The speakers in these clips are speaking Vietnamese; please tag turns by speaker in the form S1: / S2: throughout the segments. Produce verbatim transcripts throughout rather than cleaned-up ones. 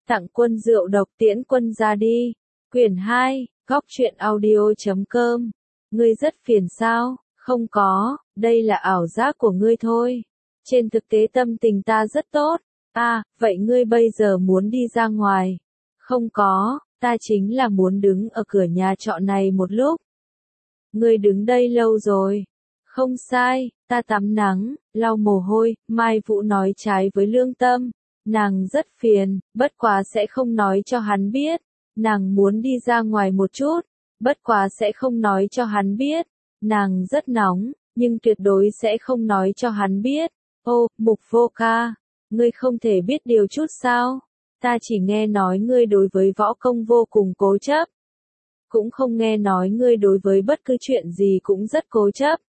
S1: Tặng quân rượu độc tiễn quân ra đi. Quyển hai, góc truyện audio chấm com. Ngươi rất phiền sao? Không có, đây là ảo giác của ngươi thôi. Trên thực tế tâm tình ta rất tốt. À, vậy ngươi bây giờ muốn đi ra ngoài? Không có, ta chính là muốn đứng ở cửa nhà trọ này một lúc. Ngươi đứng đây lâu rồi. Không sai, ta tắm nắng, lau mồ hôi, Mai Vũ nói trái với lương tâm. Nàng rất phiền, bất quá sẽ không nói cho hắn biết. Nàng muốn đi ra ngoài một chút, bất quá sẽ không nói cho hắn biết. Nàng rất nóng, nhưng tuyệt đối sẽ không nói cho hắn biết. Ô, Mục Vô Ca, ngươi không thể biết điều chút sao? Ta chỉ nghe nói ngươi đối với võ công vô cùng cố chấp. Cũng không nghe nói ngươi đối với bất cứ chuyện gì cũng rất cố chấp.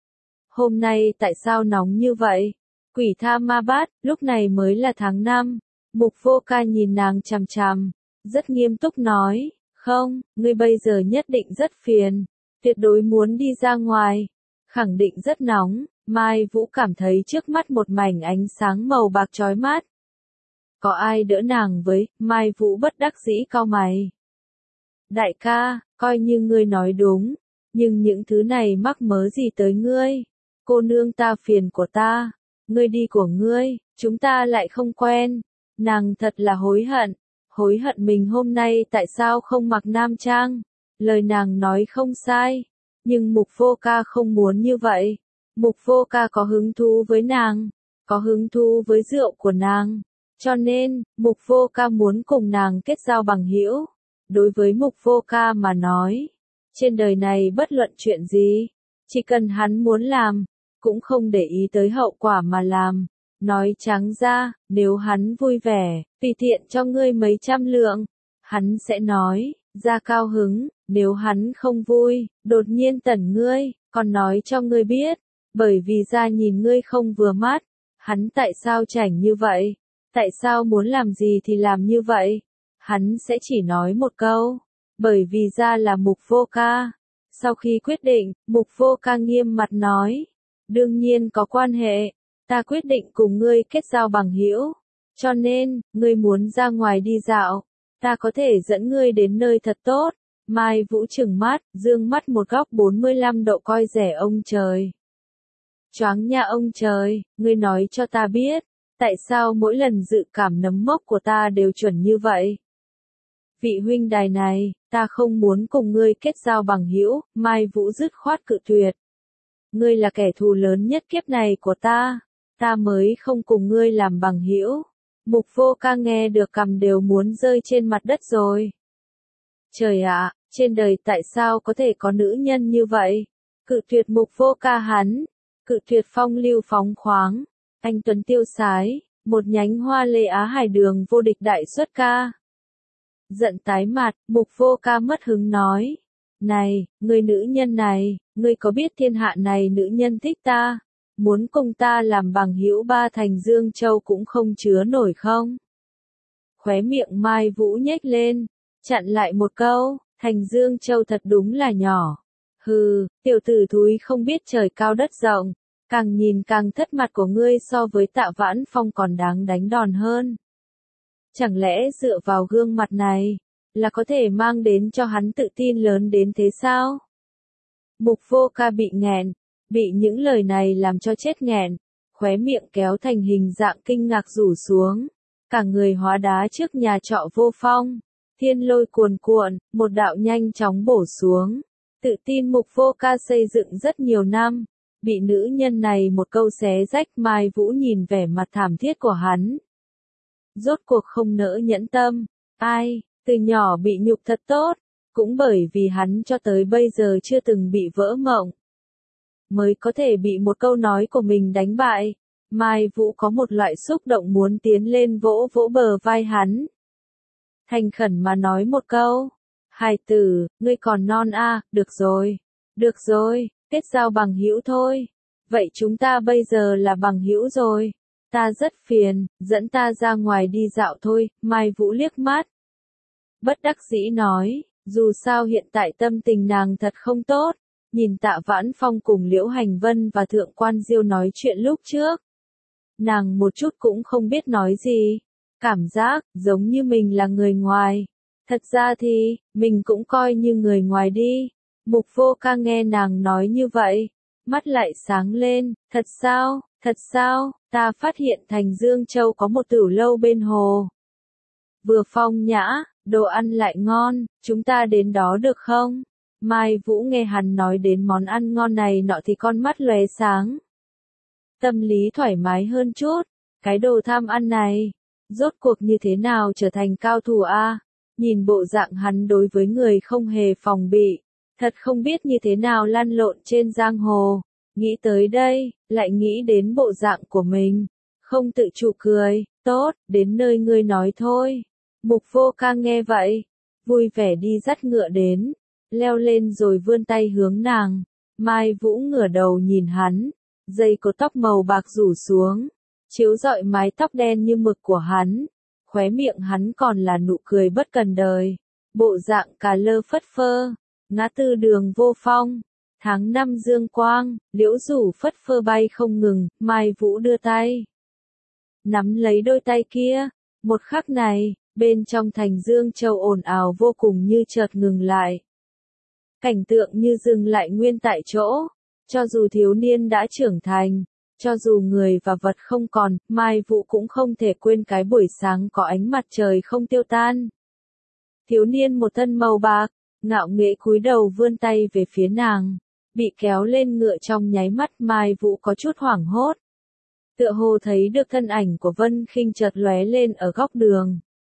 S1: Hôm nay tại sao nóng như vậy? Quỷ Tha Ma Bát, lúc này mới là tháng năm. Mục Vô Ca nhìn nàng chằm chằm, rất nghiêm túc nói, không, ngươi bây giờ nhất định rất phiền, tuyệt đối muốn đi ra ngoài, khẳng định rất nóng. Mai Vũ cảm thấy trước mắt một mảnh ánh sáng màu bạc chói mắt. Có ai đỡ nàng với? Mai Vũ bất đắc dĩ cau mày. Đại ca, coi như ngươi nói đúng, nhưng những thứ này mắc mớ gì tới ngươi? Cô nương ta phiền của ta, ngươi đi của ngươi, chúng ta lại không quen. Nàng thật là hối hận, hối hận mình hôm nay tại sao không mặc nam trang. Lời nàng nói không sai, nhưng Mục Vô Ca không muốn như vậy. Mục Vô Ca có hứng thú với nàng, có hứng thú với rượu của nàng, cho nên, Mục Vô Ca muốn cùng nàng kết giao bằng hữu. Đối với Mục Vô Ca mà nói, trên đời này bất luận chuyện gì, chỉ cần hắn muốn làm, cũng không để ý tới hậu quả mà làm. Nói trắng ra, nếu hắn vui vẻ, tùy tiện cho ngươi mấy trăm lượng, hắn sẽ nói, ra cao hứng. Nếu hắn không vui, đột nhiên tẩn ngươi, còn nói cho ngươi biết, bởi vì ra nhìn ngươi không vừa mắt. Hắn tại sao chảnh như vậy? Tại sao muốn làm gì thì làm như vậy? Hắn sẽ chỉ nói một câu, bởi vì ra là Mục Vô Ca. Sau khi quyết định, Mục Vô Ca nghiêm mặt nói, đương nhiên có quan hệ, ta quyết định cùng ngươi kết giao bằng hữu, cho nên, ngươi muốn ra ngoài đi dạo, ta có thể dẫn ngươi đến nơi thật tốt. Mai Vũ trừng mắt, dương mắt một góc bốn mươi lăm độ coi rẻ ông trời. Choáng nha ông trời, ngươi nói cho ta biết, tại sao mỗi lần dự cảm nấm mốc của ta đều chuẩn như vậy? Vị huynh đài này, ta không muốn cùng ngươi kết giao bằng hữu. Mai Vũ dứt khoát cự tuyệt. Ngươi là kẻ thù lớn nhất kiếp này của ta, ta mới không cùng ngươi làm bằng hữu. Mục Vô Ca nghe được cằm đều muốn rơi trên mặt đất rồi. Trời ạ, trên đời tại sao có thể có nữ nhân như vậy? Cự tuyệt Mục Vô Ca hắn, cự tuyệt phong lưu phóng khoáng, anh tuấn tiêu sái, một nhánh hoa lê Á Hải đường vô địch đại xuất ca. Giận tái mặt, Mục Vô Ca mất hứng nói, này, người nữ nhân này, ngươi có biết thiên hạ này nữ nhân thích ta, muốn cùng ta làm bằng hữu ba thành Dương Châu cũng không chứa nổi không? Khóe miệng Mai Vũ nhếch lên, chặn lại một câu, thành Dương Châu thật đúng là nhỏ. Hừ, tiểu tử thúi không biết trời cao đất rộng, càng nhìn càng thất mặt của ngươi so với Tạ Vãn Phong còn đáng đánh đòn hơn. Chẳng lẽ dựa vào gương mặt này, là có thể mang đến cho hắn tự tin lớn đến thế sao? Mục Vô Ca bị nghẹn, bị những lời này làm cho chết nghẹn, khóe miệng kéo thành hình dạng kinh ngạc rủ xuống, cả người hóa đá trước nhà trọ Vô Phong. Thiên lôi cuồn cuộn, một đạo nhanh chóng bổ xuống. Tự tin Mục Vô Ca xây dựng rất nhiều năm, bị nữ nhân này một câu xé rách. Mai Vũ nhìn vẻ mặt thảm thiết của hắn, rốt cuộc không nỡ nhẫn tâm. Ai, từ nhỏ bị nhục thật tốt, cũng bởi vì hắn cho tới bây giờ chưa từng bị vỡ mộng, mới có thể bị một câu nói của mình đánh bại. Mai Vũ có một loại xúc động muốn tiến lên vỗ vỗ bờ vai hắn, thành khẩn mà nói một câu, hài tử, ngươi còn non a, à, được rồi, được rồi, kết giao bằng hữu thôi. Vậy chúng ta bây giờ là bằng hữu rồi. Ta rất phiền, dẫn ta ra ngoài đi dạo thôi. Mai Vũ liếc mắt, bất đắc dĩ nói, dù sao hiện tại tâm tình nàng thật không tốt. Nhìn Tạ Vãn Phong cùng Liễu Hành Vân và Thượng Quan Diêu nói chuyện lúc trước, nàng một chút cũng không biết nói gì. Cảm giác, giống như mình là người ngoài. Thật ra thì, mình cũng coi như người ngoài đi. Mục Vô Ca nghe nàng nói như vậy, mắt lại sáng lên, thật sao, thật sao, ta phát hiện thành Dương Châu có một tửu lâu bên hồ. Vừa phong nhã, đồ ăn lại ngon, chúng ta đến đó được không? Mai Vũ nghe hắn nói đến món ăn ngon này nọ thì con mắt lóe sáng. Tâm lý thoải mái hơn chút, cái đồ tham ăn này, rốt cuộc như thế nào trở thành cao thủ a? Nhìn bộ dạng hắn đối với người không hề phòng bị, thật không biết như thế nào lăn lộn trên giang hồ. Nghĩ tới đây, lại nghĩ đến bộ dạng của mình, không tự chủ cười, tốt, đến nơi ngươi nói thôi. Mục Vô Ca nghe vậy, vui vẻ đi dắt ngựa đến, leo lên rồi vươn tay hướng nàng. Mai Vũ ngửa đầu nhìn hắn, dây cột tóc màu bạc rủ xuống, chiếu rọi mái tóc đen như mực của hắn, khóe miệng hắn còn là nụ cười bất cần đời, bộ dạng cà lơ phất phơ, ngã tư đường vô phong, tháng năm dương quang, liễu rủ phất phơ bay không ngừng, Mai Vũ đưa tay, nắm lấy đôi tay kia, một khắc này, bên trong thành Dương Châu ồn ào vô cùng như chợt ngừng lại. Cảnh tượng như dừng lại nguyên tại chỗ, cho dù thiếu niên đã trưởng thành, cho dù người và vật không còn, Mai Vũ cũng không thể quên cái buổi sáng có ánh mặt trời không tiêu tan. Thiếu niên một thân màu bạc, ngạo nghễ cúi đầu vươn tay về phía nàng, bị kéo lên ngựa trong nháy mắt Mai Vũ có chút hoảng hốt. Tựa hồ thấy được thân ảnh của Vân Khinh chợt lóe lên ở góc đường.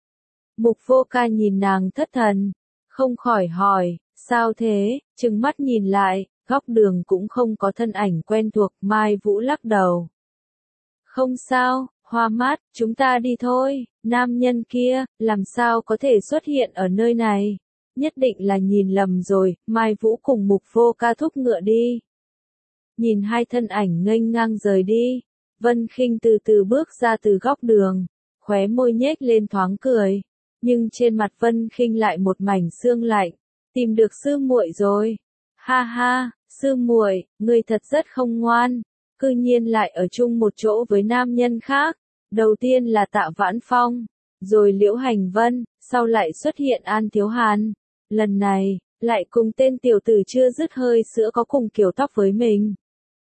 S1: Mục Vô Ca nhìn nàng thất thần, không khỏi hỏi, sao thế, trừng mắt nhìn lại, góc đường cũng không có thân ảnh quen thuộc, Mai Vũ lắc đầu. Không sao, Hoa Mát, chúng ta đi thôi, nam nhân kia, làm sao có thể xuất hiện ở nơi này, nhất định là nhìn lầm rồi, Mai Vũ cùng Mục Vô Ca thúc ngựa đi. Nhìn hai thân ảnh nghênh ngang rời đi, Vân Khinh từ từ bước ra từ góc đường, khóe môi nhếch lên thoáng cười, nhưng trên mặt Vân Khinh lại một mảnh sương lạnh, tìm được sư muội rồi. Ha ha, sư muội, ngươi thật rất không ngoan, cư nhiên lại ở chung một chỗ với nam nhân khác. Đầu tiên là Tạ Vãn Phong, rồi Liễu Hành Vân, sau lại xuất hiện An Thiếu Hàn. Lần này, lại cùng tên tiểu tử chưa dứt hơi sữa có cùng kiểu tóc với mình.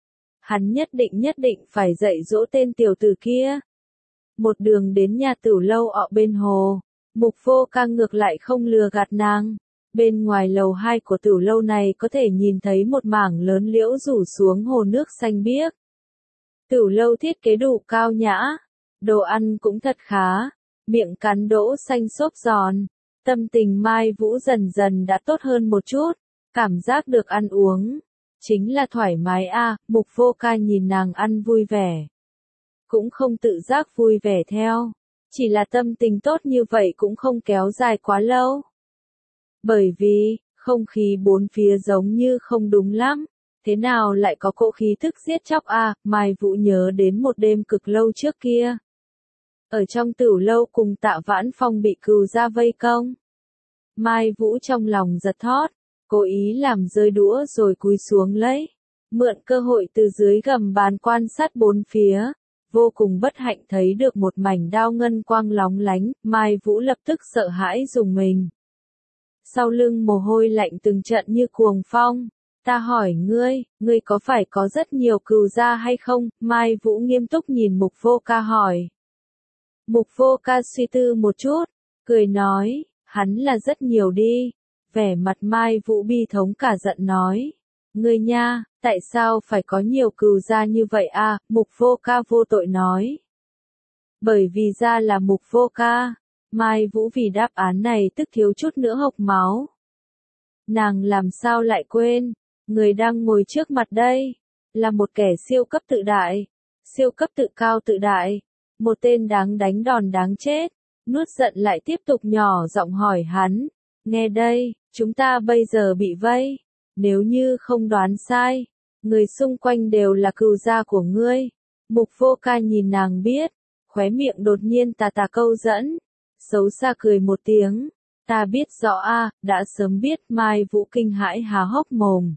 S1: Hắn nhất định nhất định phải dạy dỗ tên tiểu tử kia. Một đường đến nhà tửu lâu ọ bên hồ, Mục Vô Ca ngược lại không lừa gạt nàng. Bên ngoài lầu hai của tửu lâu này có thể nhìn thấy một mảng lớn liễu rủ xuống hồ nước xanh biếc. Tửu lâu thiết kế đủ cao nhã, đồ ăn cũng thật khá, miệng cắn đỗ xanh xốp giòn. Tâm tình Mai Vũ dần dần đã tốt hơn một chút, cảm giác được ăn uống, chính là thoải mái a. À, Mục Vô Ca nhìn nàng ăn vui vẻ, cũng không tự giác vui vẻ theo, chỉ là tâm tình tốt như vậy cũng không kéo dài quá lâu. Bởi vì, không khí bốn phía giống như không đúng lắm, thế nào lại có cỗ khí thức giết chóc a. À, Mai Vũ nhớ đến một đêm cực lâu trước kia. Ở trong tửu lâu cùng Tạ Vãn Phong bị cừu ra vây công. Mai Vũ trong lòng giật thót, cố ý làm rơi đũa rồi cúi xuống lấy, mượn cơ hội từ dưới gầm bàn quan sát bốn phía, vô cùng bất hạnh thấy được một mảnh đao ngân quang lóng lánh, Mai Vũ lập tức sợ hãi rùng mình. Sau lưng mồ hôi lạnh từng trận như cuồng phong, ta hỏi ngươi, ngươi có phải có rất nhiều cừu gia hay không? Mai Vũ nghiêm túc nhìn Mục Vô Ca hỏi. Mục Vô Ca suy tư một chút, cười nói, hắn là rất nhiều đi. Vẻ mặt Mai Vũ bi thống cả giận nói, ngươi nha, tại sao phải có nhiều cừu gia như vậy à? Mục Vô Ca vô tội nói. Bởi vì gia là Mục Vô Ca. Mai Vũ vì đáp án này tức thiếu chút nữa hộc máu. Nàng làm sao lại quên, người đang ngồi trước mặt đây, là một kẻ siêu cấp tự đại, siêu cấp tự cao tự đại, một tên đáng đánh đòn đáng chết, nuốt giận lại tiếp tục nhỏ giọng hỏi hắn, nghe đây, chúng ta bây giờ bị vây, nếu như không đoán sai, người xung quanh đều là cừu gia của ngươi. Mục Vô Ca nhìn nàng biết, khóe miệng đột nhiên tà tà câu dẫn. Xấu xa cười một tiếng, ta biết rõ a, đã sớm biết. Mai Vũ kinh hãi há hốc mồm.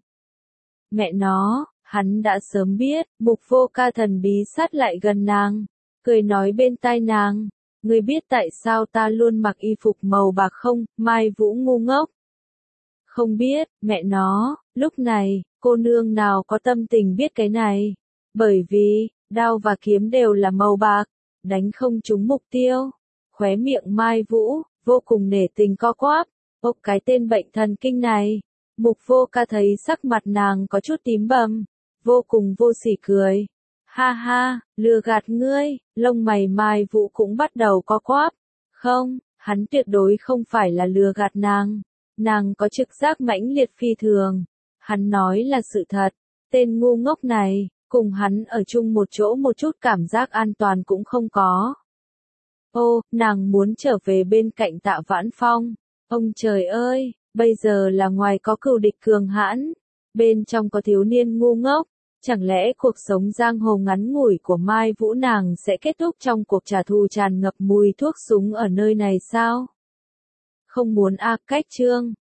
S1: Mẹ nó, hắn đã sớm biết. Mục Vô Ca thần bí sát lại gần nàng, cười nói bên tai nàng, Ngươi biết tại sao ta luôn mặc y phục màu bạc không, Mai Vũ ngu ngốc. Không biết, mẹ nó, lúc này, cô nương nào có tâm tình biết cái này. Bởi vì, đao và kiếm đều là màu bạc, đánh không trúng mục tiêu. Khóe miệng Mai Vũ, vô cùng nể tình co quắp, ốc cái tên bệnh thần kinh này. Mục Vô Ca thấy sắc mặt nàng có chút tím bầm, vô cùng vô sỉ cười. Ha ha, lừa gạt ngươi, lông mày Mai Vũ cũng bắt đầu co quắp. Không, hắn tuyệt đối không phải là lừa gạt nàng. Nàng có trực giác mãnh liệt phi thường. Hắn nói là sự thật, tên ngu ngốc này, cùng hắn ở chung một chỗ một chút cảm giác an toàn cũng không có. Ô, nàng muốn trở về bên cạnh Tạ Vãn Phong. Ông trời ơi, bây giờ là ngoài có cừu địch cường hãn, bên trong có thiếu niên ngu ngốc. Chẳng lẽ cuộc sống giang hồ ngắn ngủi của Mai Vũ nàng sẽ kết thúc trong cuộc trả thù tràn ngập mùi thuốc súng ở nơi này sao? Không muốn a cách chương